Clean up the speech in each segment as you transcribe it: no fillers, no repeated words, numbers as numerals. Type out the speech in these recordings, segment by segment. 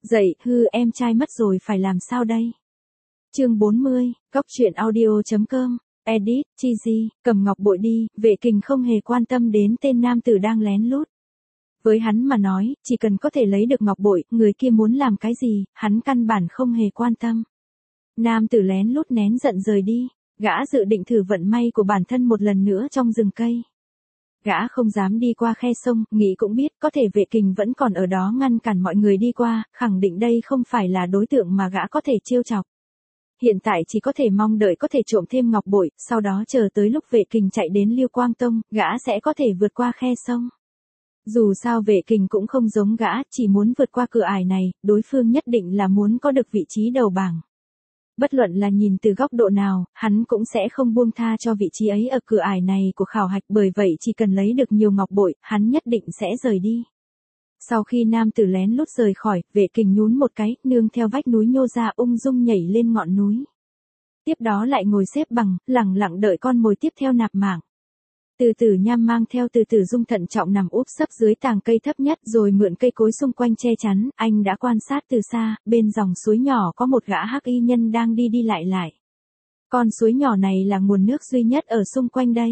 Dậy, em trai mất rồi phải làm sao đây? Chương 40, Cóc truyện audio.com, edit, Chizy, cầm ngọc bội đi, Vệ Kình không hề quan tâm đến tên nam tử đang lén lút. Với hắn mà nói, chỉ cần có thể lấy được ngọc bội, người kia muốn làm cái gì, hắn căn bản không hề quan tâm. Nam tử lén lút nén giận rời đi, gã dự định thử vận may của bản thân một lần nữa trong rừng cây. Gã không dám đi qua khe sông, nghĩ cũng biết có thể Vệ Kình vẫn còn ở đó ngăn cản mọi người đi qua, khẳng định đây không phải là đối tượng mà gã có thể trêu chọc. Hiện tại chỉ có thể mong đợi có thể trộm thêm ngọc bội, sau đó chờ tới lúc Vệ Kình chạy đến Liêu Quang Tông, gã sẽ có thể vượt qua khe sông. Dù sao Vệ Kình cũng không giống gã, chỉ muốn vượt qua cửa ải này, đối phương nhất định là muốn có được vị trí đầu bảng. Bất luận là nhìn từ góc độ nào, hắn cũng sẽ không buông tha cho vị trí ấy ở cửa ải này của khảo hạch, bởi vậy chỉ cần lấy được nhiều ngọc bội, hắn nhất định sẽ rời đi. Sau khi nam tử lén lút rời khỏi, Vệ Kình nhún một cái, nương theo vách núi nhô ra ung dung nhảy lên ngọn núi. Tiếp đó lại ngồi xếp bằng, lẳng lặng đợi con mồi tiếp theo nạp mạng. Từ Tử Nham mang theo Từ Tử Dung thận trọng nằm úp sấp dưới tàng cây thấp nhất rồi mượn cây cối xung quanh che chắn, anh đã quan sát từ xa, bên dòng suối nhỏ có một gã hắc y nhân đang đi đi lại lại. Con suối nhỏ này là nguồn nước duy nhất ở xung quanh đây.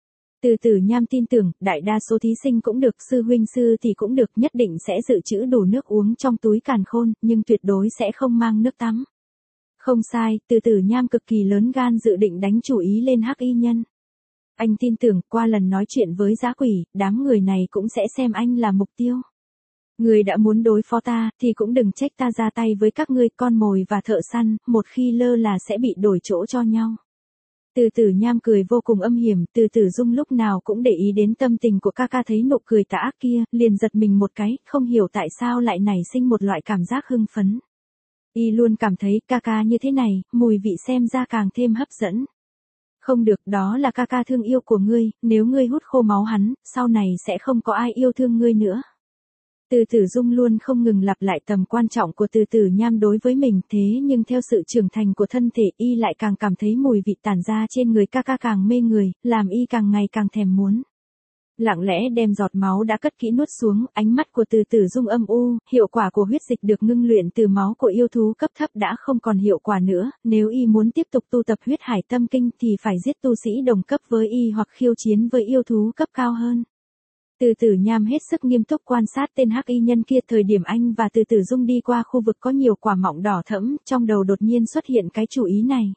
Từ Tử Nham tin tưởng, đại đa số thí sinh cũng được, sư huynh sư thì cũng được, nhất định sẽ dự trữ đủ nước uống trong túi càn khôn, nhưng tuyệt đối sẽ không mang nước tắm. Không sai, Từ Tử Nham cực kỳ lớn gan dự định đánh chủ ý lên hắc y nhân. Anh tin tưởng, qua lần nói chuyện với dã quỷ, đám người này cũng sẽ xem anh là mục tiêu. Người đã muốn đối phó ta, thì cũng đừng trách ta ra tay với các ngươi, con mồi và thợ săn, một khi lơ là sẽ bị đổi chỗ cho nhau. Từ Tử Nham cười vô cùng âm hiểm, Từ Tử Dung lúc nào cũng để ý đến tâm tình của ca ca, thấy nụ cười tà ác kia, liền giật mình một cái, không hiểu tại sao lại nảy sinh một loại cảm giác hưng phấn. Y luôn cảm thấy ca ca như thế này, mùi vị xem ra càng thêm hấp dẫn. Không được, đó là ca ca thương yêu của ngươi, nếu ngươi hút khô máu hắn, sau này sẽ không có ai yêu thương ngươi nữa. Từ Tử Dung luôn không ngừng lặp lại tầm quan trọng của Từ Tử Nham đối với mình, thế nhưng theo sự trưởng thành của thân thể y lại càng cảm thấy mùi vị tản ra trên người ca ca càng mê người, làm y càng ngày càng thèm muốn. Lặng lẽ đem giọt máu đã cất kỹ nuốt xuống, ánh mắt của Từ Tử Dung âm u, hiệu quả của huyết dịch được ngưng luyện từ máu của yêu thú cấp thấp đã không còn hiệu quả nữa, nếu y muốn tiếp tục tu tập huyết hải tâm kinh thì phải giết tu sĩ đồng cấp với y hoặc khiêu chiến với yêu thú cấp cao hơn. Từ Tử Nham hết sức nghiêm túc quan sát tên hắc y nhân kia, thời điểm anh và Từ Tử Dung đi qua khu vực có nhiều quả mọng đỏ thẫm, trong đầu đột nhiên xuất hiện cái chủ ý này.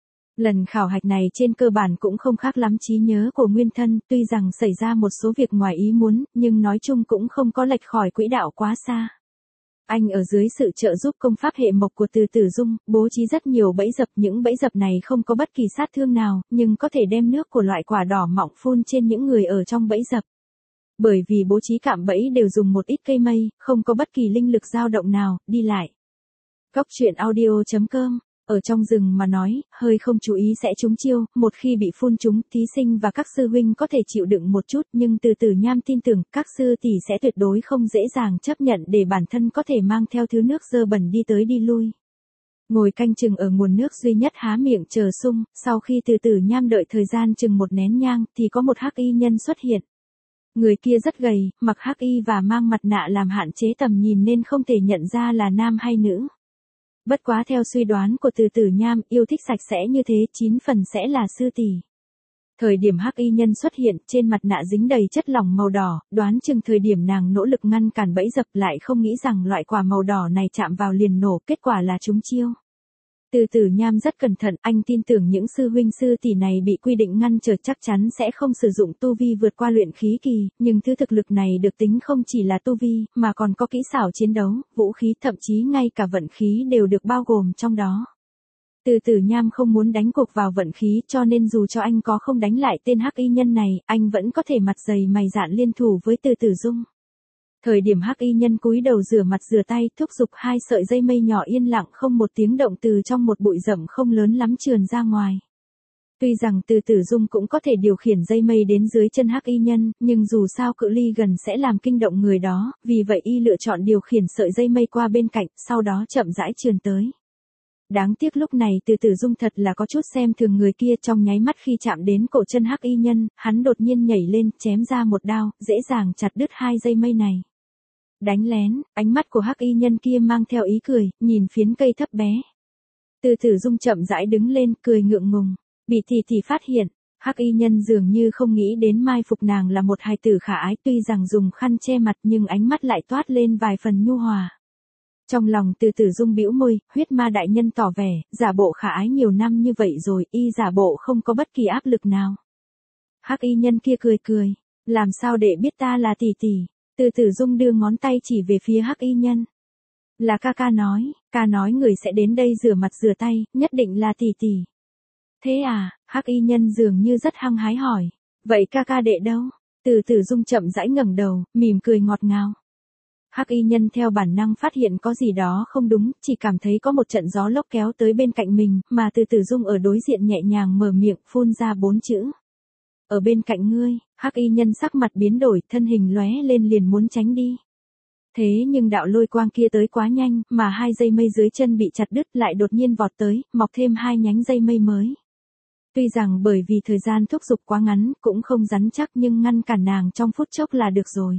Lần khảo hạch này trên cơ bản cũng không khác lắm trí nhớ của nguyên thân, tuy rằng xảy ra một số việc ngoài ý muốn, nhưng nói chung cũng không có lệch khỏi quỹ đạo quá xa. Anh ở dưới sự trợ giúp công pháp hệ mộc của Từ Tử Dung, bố trí rất nhiều bẫy dập, những bẫy dập này không có bất kỳ sát thương nào, nhưng có thể đem nước của loại quả đỏ mọng phun trên những người ở trong bẫy dập. Bởi vì bố trí cạm bẫy đều dùng một ít cây mây, không có bất kỳ linh lực dao động nào, đi lại. Cóc truyện audio.com, ở trong rừng mà nói, hơi không chú ý sẽ trúng chiêu, một khi bị phun trúng, thí sinh và các sư huynh có thể chịu đựng một chút, nhưng Từ Tử Nham tin tưởng, các sư tỷ sẽ tuyệt đối không dễ dàng chấp nhận để bản thân có thể mang theo thứ nước dơ bẩn đi tới đi lui. Ngồi canh chừng ở nguồn nước duy nhất há miệng chờ sung, sau khi Từ Tử Nham đợi thời gian chừng một nén nhang, thì có một hắc y nhân xuất hiện. Người kia rất gầy, mặc hắc y và mang mặt nạ làm hạn chế tầm nhìn nên không thể nhận ra là nam hay nữ. Bất quá theo suy đoán của Từ Tử Nham, yêu thích sạch sẽ như thế, 9 phần sẽ là sư tỷ. Thời điểm hắc y nhân xuất hiện, trên mặt nạ dính đầy chất lỏng màu đỏ, đoán chừng thời điểm nàng nỗ lực ngăn cản bẫy dập, lại không nghĩ rằng loại quả màu đỏ này chạm vào liền nổ, kết quả là trúng chiêu. Từ Tử Nham rất cẩn thận, anh tin tưởng những sư huynh sư tỷ này bị quy định ngăn trở chắc chắn sẽ không sử dụng tu vi vượt qua luyện khí kỳ, nhưng thứ thực lực này được tính không chỉ là tu vi, mà còn có kỹ xảo chiến đấu, vũ khí, thậm chí ngay cả vận khí đều được bao gồm trong đó. Từ Tử Nham không muốn đánh cuộc vào vận khí, cho nên dù cho anh có không đánh lại tên hắc y nhân này, anh vẫn có thể mặt dày mày dạn liên thủ với Từ Tử Dung. Thời điểm hắc y nhân cúi đầu rửa mặt rửa tay, thúc giục 2 sợi dây mây nhỏ yên lặng không một tiếng động từ trong một bụi rậm không lớn lắm trườn ra ngoài. Tuy rằng Từ Tử Dung cũng có thể điều khiển dây mây đến dưới chân hắc y nhân, nhưng dù sao cự ly gần sẽ làm kinh động người đó, vì vậy y lựa chọn điều khiển sợi dây mây qua bên cạnh, sau đó chậm rãi trườn tới. Đáng tiếc lúc này Từ Tử Dung thật là có chút xem thường người kia, trong nháy mắt khi chạm đến cổ chân hắc y nhân, hắn đột nhiên nhảy lên, chém ra một đao, dễ dàng chặt đứt 2 dây mây này. Đánh lén, ánh mắt của hắc y nhân kia mang theo ý cười, nhìn phiến cây thấp bé. Từ Tử Dung chậm rãi đứng lên, cười ngượng ngùng. Bị tỷ phát hiện, hắc y nhân dường như không nghĩ đến mai phục nàng là một hài tử khả ái, tuy rằng dùng khăn che mặt nhưng ánh mắt lại toát lên vài phần nhu hòa. Trong lòng Từ Tử Dung bĩu môi, huyết ma đại nhân tỏ vẻ, giả bộ khả ái nhiều năm như vậy rồi, y giả bộ không có bất kỳ áp lực nào. Hắc y nhân kia cười cười, làm sao để biết ta là tỷ tỷ? Từ Tử Dung đưa ngón tay chỉ về phía hắc y nhân. Là ca nói người sẽ đến đây rửa mặt rửa tay, nhất định là tỷ tỷ. Thế à, hắc y nhân dường như rất hăng hái hỏi. Vậy ca đệ đâu? Từ Tử Dung chậm rãi ngẩng đầu, mỉm cười ngọt ngào. Hắc y nhân theo bản năng phát hiện có gì đó không đúng, chỉ cảm thấy có một trận gió lốc kéo tới bên cạnh mình, mà Từ Tử Dung ở đối diện nhẹ nhàng mở miệng phun ra 4 chữ. Ở bên cạnh ngươi, hắc y nhân sắc mặt biến đổi, thân hình lóe lên liền muốn tránh đi. Thế nhưng đạo lôi quang kia tới quá nhanh, mà 2 dây mây dưới chân bị chặt đứt lại đột nhiên vọt tới, mọc thêm 2 nhánh dây mây mới. Tuy rằng bởi vì thời gian thúc giục quá ngắn, cũng không rắn chắc nhưng ngăn cản nàng trong phút chốc là được rồi.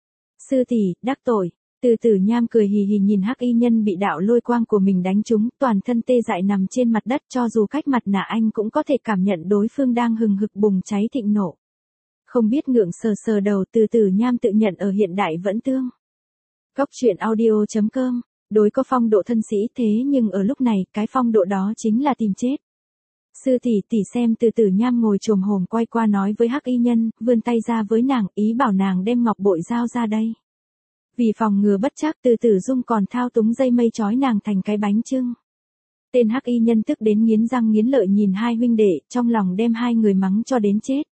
Sư tỷ, đắc tội. Từ Tử Nham cười hì hì nhìn hắc y nhân bị đạo lôi quang của mình đánh trúng, toàn thân tê dại nằm trên mặt đất, cho dù cách mặt nạ anh cũng có thể cảm nhận đối phương đang hừng hực bùng cháy thịnh nộ. Không biết ngượng sờ đầu, Từ Tử Nham tự nhận ở hiện đại vẫn tương. Góc truyện audio.com, đối có phong độ thân sĩ thế nhưng ở lúc này, cái phong độ đó chính là tìm chết. Sư tỷ xem. Từ Tử Nham ngồi chồm hổm quay qua nói với hắc y nhân, vươn tay ra với nàng, ý bảo nàng đem ngọc bội giao ra đây. Vì phòng ngừa bất trắc, Từ Tử Dung còn thao túng dây mây trói nàng thành cái bánh chưng. Tên hắc y nhân tức đến nghiến răng nghiến lợi nhìn hai huynh đệ, trong lòng đem hai người mắng cho đến chết.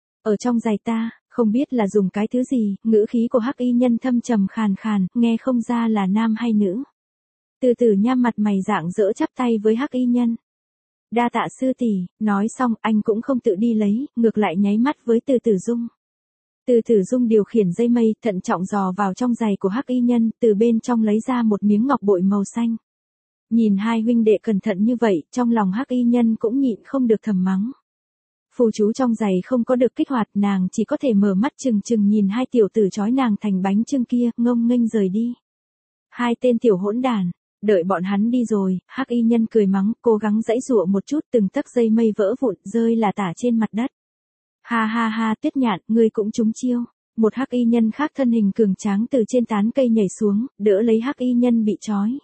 Ở trong giày ta, không biết là dùng cái thứ gì, ngữ khí của hắc y nhân thâm trầm khàn khàn, nghe không ra là nam hay nữ. Từ Tử Nham mặt mày rạng rỡ chắp tay với hắc y nhân. Đa tạ sư tỷ, nói xong anh cũng không tự đi lấy, ngược lại nháy mắt với Từ Tử Dung. Từ Tử Dung điều khiển dây mây, thận trọng dò vào trong giày của hắc y nhân, từ bên trong lấy ra một miếng ngọc bội màu xanh. Nhìn hai huynh đệ cẩn thận như vậy, trong lòng hắc y nhân cũng nhịn không được thầm mắng. Phù chú trong giày không có được kích hoạt, nàng chỉ có thể mở mắt trừng trừng nhìn hai tiểu tử trói nàng thành bánh chưng kia, ngông nghênh rời đi. Hai tên tiểu hỗn đàn. Đợi bọn hắn đi rồi, hắc y nhân cười mắng, cố gắng giãy giụa một chút, từng tấc dây mây vỡ vụn, rơi là tả trên mặt đất. Ha ha ha, Tuyết Nhạn, ngươi cũng trúng chiêu. Một hắc y nhân khác thân hình cường tráng từ trên tán cây nhảy xuống, đỡ lấy hắc y nhân bị trói.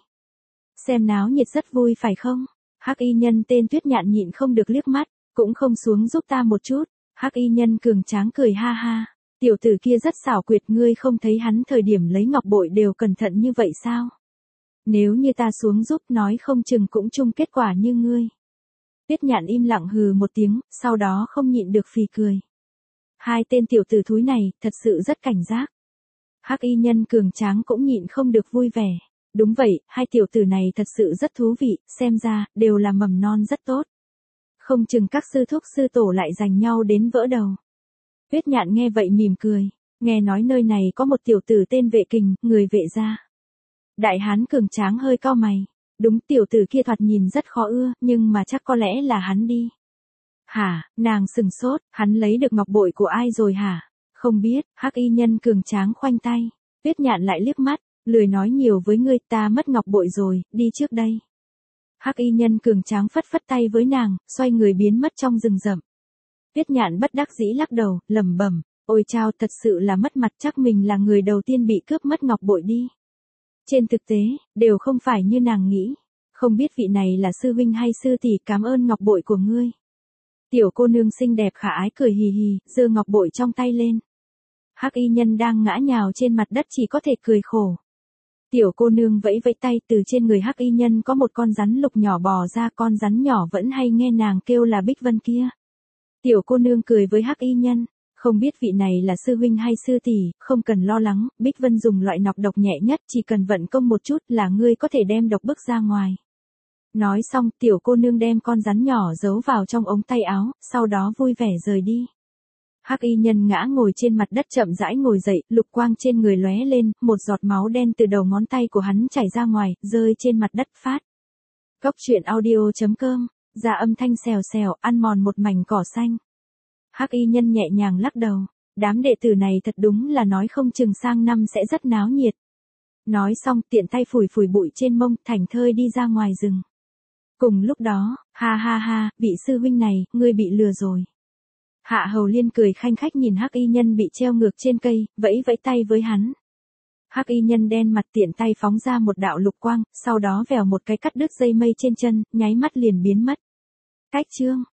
Xem náo nhiệt rất vui phải không? Hắc y nhân tên Tuyết Nhạn nhịn không được liếc mắt, cũng không xuống giúp ta một chút. Hắc y nhân cường tráng cười ha ha. Tiểu tử kia rất xảo quyệt, ngươi không thấy hắn thời điểm lấy ngọc bội đều cẩn thận như vậy sao? Nếu như ta xuống giúp nói không chừng cũng chung kết quả như ngươi. Tuyết Nhạn im lặng hừ một tiếng, sau đó không nhịn được phì cười. Hai tên tiểu tử thúi này, thật sự rất cảnh giác. Hắc y nhân cường tráng cũng nhịn không được vui vẻ. Đúng vậy, hai tiểu tử này thật sự rất thú vị, xem ra, đều là mầm non rất tốt. Không chừng các sư thúc sư tổ lại giành nhau đến vỡ đầu. Tuyết Nhạn nghe vậy mỉm cười, nghe nói nơi này có một tiểu tử tên Vệ Kình, người Vệ gia. Đại hán cường tráng hơi cau mày. Đúng, tiểu tử kia thoạt nhìn rất khó ưa, nhưng mà chắc có lẽ là hắn đi. Hả, nàng sừng sốt, hắn lấy được ngọc bội của ai rồi hả? Không biết, hắc y nhân cường tráng khoanh tay. Tuyết Nhạn lại liếc mắt, lười nói nhiều với ngươi, ta mất ngọc bội rồi, đi trước đây. Hắc y nhân cường tráng phất phất tay với nàng, xoay người biến mất trong rừng rậm. Tuyết Nhạn bất đắc dĩ lắc đầu, lẩm bẩm, ôi chao, thật sự là mất mặt, chắc mình là người đầu tiên bị cướp mất ngọc bội đi. Trên thực tế, đều không phải như nàng nghĩ. Không biết vị này là sư huynh hay sư tỷ, cảm ơn ngọc bội của ngươi. Tiểu cô nương xinh đẹp khả ái cười hì hì, giơ ngọc bội trong tay lên. Hắc y nhân đang ngã nhào trên mặt đất chỉ có thể cười khổ. Tiểu cô nương vẫy vẫy tay, từ trên người hắc y nhân có một con rắn lục nhỏ bò ra, con rắn nhỏ vẫn hay nghe nàng kêu là Bích Vân kia. Tiểu cô nương cười với hắc y nhân. Không biết vị này là sư huynh hay sư tỷ, không cần lo lắng, Bích Vân dùng loại nọc độc nhẹ nhất, chỉ cần vận công một chút là ngươi có thể đem độc bức ra ngoài. Nói xong, tiểu cô nương đem con rắn nhỏ giấu vào trong ống tay áo, sau đó vui vẻ rời đi. Hắc y nhân ngã ngồi trên mặt đất chậm rãi ngồi dậy, lục quang trên người lóe lên, một giọt máu đen từ đầu ngón tay của hắn chảy ra ngoài, rơi trên mặt đất phát. Góc truyện audio.com, ra âm thanh xèo xèo, ăn mòn một mảnh cỏ xanh. Hắc y nhân nhẹ nhàng lắc đầu, đám đệ tử này thật đúng là nói không chừng sang năm sẽ rất náo nhiệt. Nói xong tiện tay phủi phủi bụi trên mông, thảnh thơi đi ra ngoài rừng. Cùng lúc đó, ha ha ha, vị sư huynh này, ngươi bị lừa rồi. Hạ Hầu Liên cười khanh khách nhìn Hắc Y Nhân bị treo ngược trên cây, vẫy vẫy tay với hắn. Hắc Y Nhân đen mặt tiện tay phóng ra một đạo lục quang, sau đó vèo một cái cắt đứt dây mây trên chân, nháy mắt liền biến mất. Cách chương